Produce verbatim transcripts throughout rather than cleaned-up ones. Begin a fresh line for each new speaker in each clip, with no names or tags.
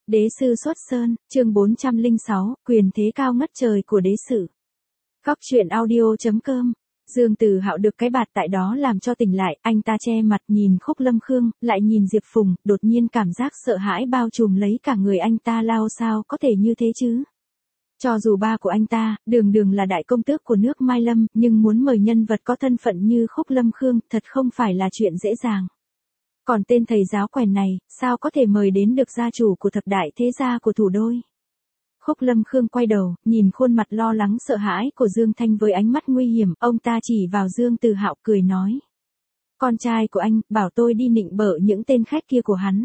Đế sư xuất sơn, chương bốn trăm lẻ sáu, quyền thế cao ngất trời của đế sử. Góc truyện audio chấm com. Dương Tử Hạo được cái bạt tại đó làm cho tỉnh lại, anh ta che mặt nhìn Khúc Lâm Khương, lại nhìn Diệp Phùng, đột nhiên cảm giác sợ hãi bao trùm lấy cả người anh ta. Lao sao có thể như thế chứ? Cho dù ba của anh ta, đường đường là đại công tước của nước Mai Lâm, nhưng muốn mời nhân vật có thân phận như Khúc Lâm Khương, thật không phải là chuyện dễ dàng. Còn tên thầy giáo quèn này, sao có thể mời đến được gia chủ của thập đại thế gia của thủ đô? Khúc Lâm Khương quay đầu, nhìn khuôn mặt lo lắng sợ hãi của Dương Thanh với ánh mắt nguy hiểm, ông ta chỉ vào Dương Tử Hạo cười nói. Con trai của anh, bảo tôi đi nịnh bợ những tên khách kia của hắn.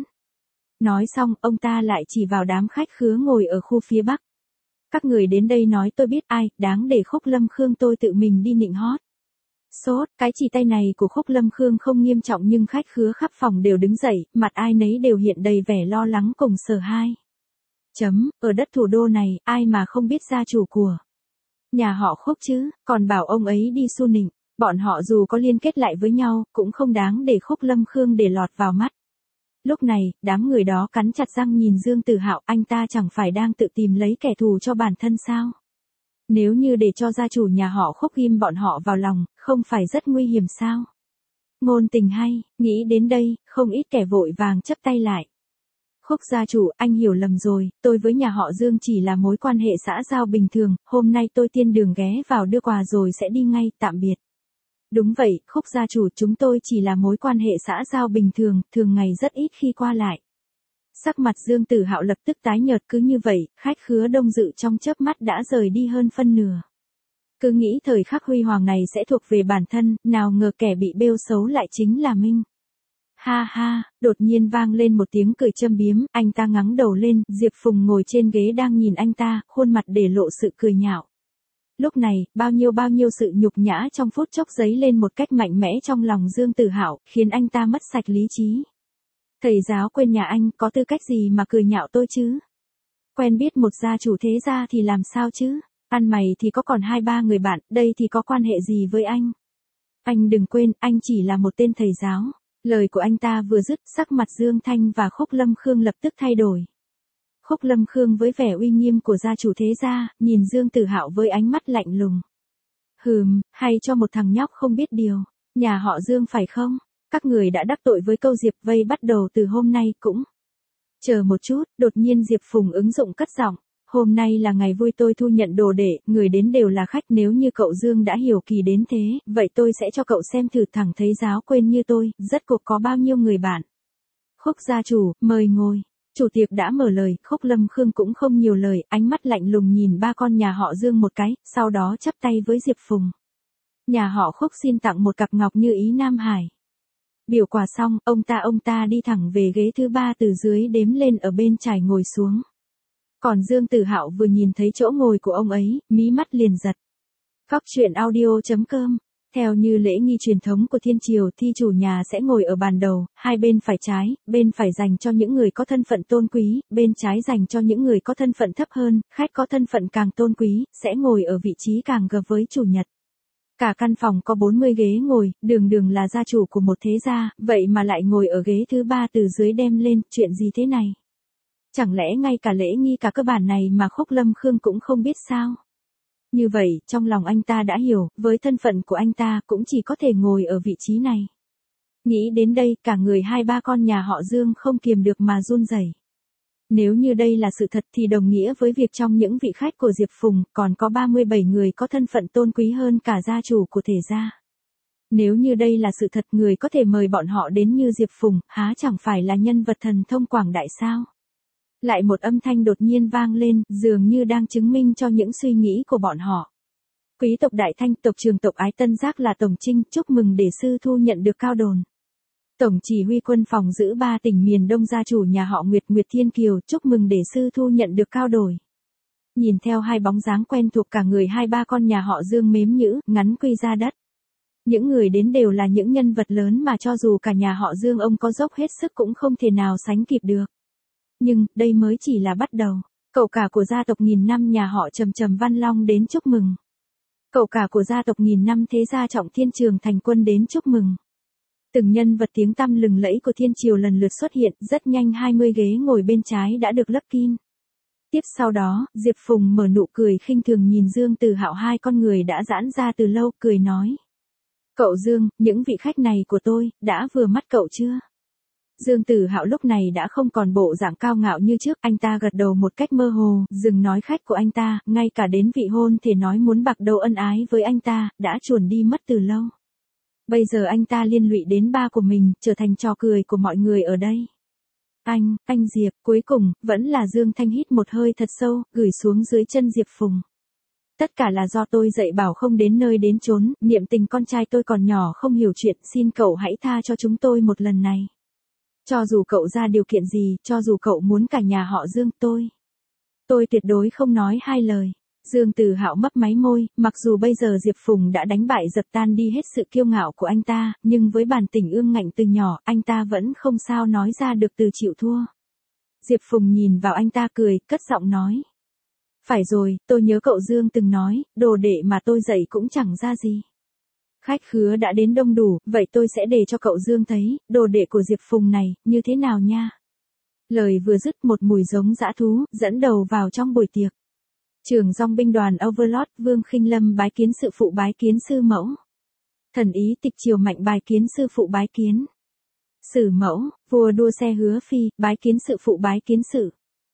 Nói xong, ông ta lại chỉ vào đám khách khứa ngồi ở khu phía Bắc. Các người đến đây nói tôi biết ai, đáng để Khúc Lâm Khương tôi tự mình đi nịnh hót. Sốt, cái chỉ tay này của Khúc Lâm Khương không nghiêm trọng nhưng khách khứa khắp phòng đều đứng dậy, mặt ai nấy đều hiện đầy vẻ lo lắng cùng sợ hãi. Chấm, ở đất thủ đô này, ai mà không biết gia chủ của nhà họ Khúc chứ, còn bảo ông ấy đi su nịnh, bọn họ dù có liên kết lại với nhau, cũng không đáng để Khúc Lâm Khương để lọt vào mắt. Lúc này, đám người đó cắn chặt răng nhìn Dương Tử Hạo, anh ta chẳng phải đang tự tìm lấy kẻ thù cho bản thân sao? Nếu như để cho gia chủ nhà họ Khúc ghim bọn họ vào lòng, không phải rất nguy hiểm sao? Ngôn tình hay, nghĩ đến đây, không ít kẻ vội vàng chấp tay lại. Khúc gia chủ, anh hiểu lầm rồi, tôi với nhà họ Dương chỉ là mối quan hệ xã giao bình thường, hôm nay tôi tiên đường ghé vào đưa quà rồi sẽ đi ngay, tạm biệt. Đúng vậy, Khúc gia chủ, chúng tôi chỉ là mối quan hệ xã giao bình thường, thường ngày rất ít khi qua lại. Sắc mặt Dương Tử Hạo lập tức tái nhợt, cứ như vậy, khách khứa đông dự trong chớp mắt đã rời đi hơn phân nửa. Cứ nghĩ thời khắc huy hoàng này sẽ thuộc về bản thân, nào ngờ kẻ bị bêu xấu lại chính là Minh. Ha ha, đột nhiên vang lên một tiếng cười châm biếm, anh ta ngẩng đầu lên, Diệp Phùng ngồi trên ghế đang nhìn anh ta, khuôn mặt để lộ sự cười nhạo. Lúc này, bao nhiêu bao nhiêu sự nhục nhã trong phút chốc dấy lên một cách mạnh mẽ trong lòng Dương Tử Hạo, khiến anh ta mất sạch lý trí. Thầy giáo quên nhà anh, có tư cách gì mà cười nhạo tôi chứ? Quen biết một gia chủ thế gia thì làm sao chứ? Ăn mày thì có còn hai ba người bạn, đây thì có quan hệ gì với anh? Anh đừng quên, anh chỉ là một tên thầy giáo. Lời của anh ta vừa dứt, sắc mặt Dương Thanh và Khúc Lâm Khương lập tức thay đổi. Khúc Lâm Khương với vẻ uy nghiêm của gia chủ thế gia, nhìn Dương Tử Hạo với ánh mắt lạnh lùng. Hừm, hay cho một thằng nhóc không biết điều, nhà họ Dương phải không? Các người đã đắc tội với câu Diệp Vây bắt đầu từ hôm nay cũng. Chờ một chút, đột nhiên Diệp Phùng ứng dụng cất giọng. Hôm nay là ngày vui, tôi thu nhận đồ đệ, người đến đều là khách, nếu như cậu Dương đã hiểu kỳ đến thế, vậy tôi sẽ cho cậu xem thử thẳng thấy giáo quên như tôi, rốt cuộc có bao nhiêu người bạn. Khúc gia chủ, mời ngồi. Chủ tiệc đã mở lời, Khúc Lâm Khương cũng không nhiều lời, ánh mắt lạnh lùng nhìn ba con nhà họ Dương một cái, sau đó chắp tay với Diệp Phùng. Nhà họ Khúc xin tặng một cặp ngọc như ý Nam Hải. Biểu quà xong, ông ta ông ta đi thẳng về ghế thứ ba từ dưới đếm lên ở bên trải ngồi xuống. Còn Dương Tử Hạo vừa nhìn thấy chỗ ngồi của ông ấy, mí mắt liền giật. Góc truyện audio chấm com. Theo như lễ nghi truyền thống của Thiên Triều thì chủ nhà sẽ ngồi ở bàn đầu, hai bên phải trái, bên phải dành cho những người có thân phận tôn quý, bên trái dành cho những người có thân phận thấp hơn, khách có thân phận càng tôn quý, sẽ ngồi ở vị trí càng gần với chủ nhật. Cả căn phòng có bốn mươi ghế ngồi, đường đường là gia chủ của một thế gia, vậy mà lại ngồi ở ghế thứ ba từ dưới đem lên, chuyện gì thế này? Chẳng lẽ ngay cả lễ nghi cả cơ bản này mà Khúc Lâm Khương cũng không biết sao? Như vậy, trong lòng anh ta đã hiểu, với thân phận của anh ta cũng chỉ có thể ngồi ở vị trí này. Nghĩ đến đây, cả người hai ba con nhà họ Dương không kiềm được mà run rẩy. Nếu như đây là sự thật thì đồng nghĩa với việc trong những vị khách của Diệp Phùng, còn có ba mươi bảy người có thân phận tôn quý hơn cả gia chủ của thể gia. Nếu như đây là sự thật, người có thể mời bọn họ đến như Diệp Phùng, há chẳng phải là nhân vật thần thông quảng đại sao? Lại một âm thanh đột nhiên vang lên, dường như đang chứng minh cho những suy nghĩ của bọn họ. Quý tộc Đại Thanh, tộc trưởng tộc Ái Tân Giác là Tổng Trinh, chúc mừng đệ sư thu nhận được cao đồn. Tổng chỉ huy quân phòng giữ ba tỉnh miền Đông gia chủ nhà họ Nguyệt Nguyệt Thiên Kiều, chúc mừng đệ sư thu nhận được cao đổi. Nhìn theo hai bóng dáng quen thuộc, cả người hai ba con nhà họ Dương mếm nhữ, ngắn quy ra đất. Những người đến đều là những nhân vật lớn mà cho dù cả nhà họ Dương ông có dốc hết sức cũng không thể nào sánh kịp được. Nhưng, đây mới chỉ là bắt đầu. Cậu cả của gia tộc nghìn năm nhà họ Trầm Trầm Văn Long đến chúc mừng. Cậu cả của gia tộc nghìn năm thế gia Trọng Thiên Trường Thành Quân đến chúc mừng. Từng nhân vật tiếng tăm lừng lẫy của thiên triều lần lượt xuất hiện, rất nhanh hai mươi ghế ngồi bên trái đã được lấp kín. Tiếp sau đó, Diệp Phùng mở nụ cười khinh thường nhìn Dương Tử Hạo, hai con người đã giãn ra từ lâu, cười nói. Cậu Dương, những vị khách này của tôi, đã vừa mắt cậu chưa? Dương Tử Hạo lúc này đã không còn bộ dạng cao ngạo như trước, anh ta gật đầu một cách mơ hồ, dừng nói khách của anh ta, ngay cả đến vị hôn thể nói muốn bạc đầu ân ái với anh ta, đã chuồn đi mất từ lâu. Bây giờ anh ta liên lụy đến ba của mình, trở thành trò cười của mọi người ở đây. Anh, anh Diệp, cuối cùng, vẫn là Dương Thanh hít một hơi thật sâu, gửi xuống dưới chân Diệp Phùng. Tất cả là do tôi dạy bảo không đến nơi đến chốn, niệm tình con trai tôi còn nhỏ không hiểu chuyện, xin cậu hãy tha cho chúng tôi một lần này. Cho dù cậu ra điều kiện gì, cho dù cậu muốn cả nhà họ Dương, tôi. Tôi tuyệt đối không nói hai lời. Dương Tử Hạo mấp máy môi, mặc dù bây giờ Diệp Phùng đã đánh bại dập tan đi hết sự kiêu ngạo của anh ta, nhưng với bản tính ương ngạnh từ nhỏ, anh ta vẫn không sao nói ra được từ chịu thua. Diệp Phùng nhìn vào anh ta cười, cất giọng nói. Phải rồi, tôi nhớ cậu Dương từng nói, đồ đệ mà tôi dạy cũng chẳng ra gì. Khách khứa đã đến đông đủ, vậy tôi sẽ để cho cậu Dương thấy, đồ đệ của Diệp Phùng này, như thế nào nha. Lời vừa dứt, một mùi giống dã thú, dẫn đầu vào trong buổi tiệc. Trưởng dòng binh đoàn Overlord Vương Khinh Lâm bái kiến sự phụ bái kiến sư mẫu. Thần ý Tịch Triều Mạnh bái kiến sư phụ bái kiến. Sử mẫu, vua đua xe Hứa Phi, bái kiến sự phụ bái kiến sự.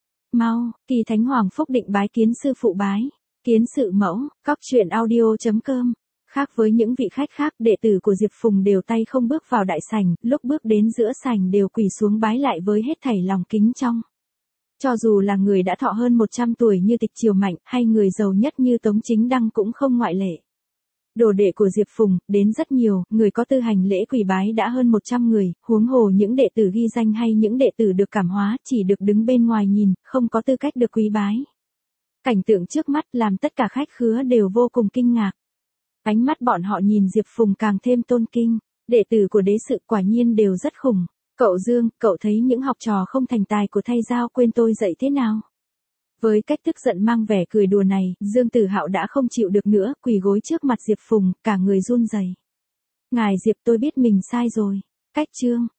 Mau, Kỳ Thánh Hoàng Phúc Định bái kiến sư phụ bái. Kiến sự mẫu, cóc truyện audio chấm com. Khác với những vị khách khác, đệ tử của Diệp Phùng đều tay không bước vào đại sảnh, lúc bước đến giữa sảnh đều quỳ xuống bái lại với hết thảy lòng kính trong. Cho dù là người đã thọ hơn một trăm tuổi như Tịch Triều Mạnh, hay người giàu nhất như Tống Chính Đăng cũng không ngoại lệ. Đồ đệ của Diệp Phùng, đến rất nhiều, người có tư hành lễ quỳ bái đã hơn một trăm người, huống hồ những đệ tử ghi danh hay những đệ tử được cảm hóa, chỉ được đứng bên ngoài nhìn, không có tư cách được quý bái. Cảnh tượng trước mắt làm tất cả khách khứa đều vô cùng kinh ngạc. Ánh mắt bọn họ nhìn Diệp Phùng càng thêm tôn kinh, đệ tử của đế sự quả nhiên đều rất khủng. Cậu Dương, cậu thấy những học trò không thành tài của thay giao quên tôi dạy thế nào? Với cách tức giận mang vẻ cười đùa này, Dương Tử Hạo đã không chịu được nữa, quỳ gối trước mặt Diệp Phùng, cả người run rẩy. Ngài Diệp, tôi biết mình sai rồi. Cách chương.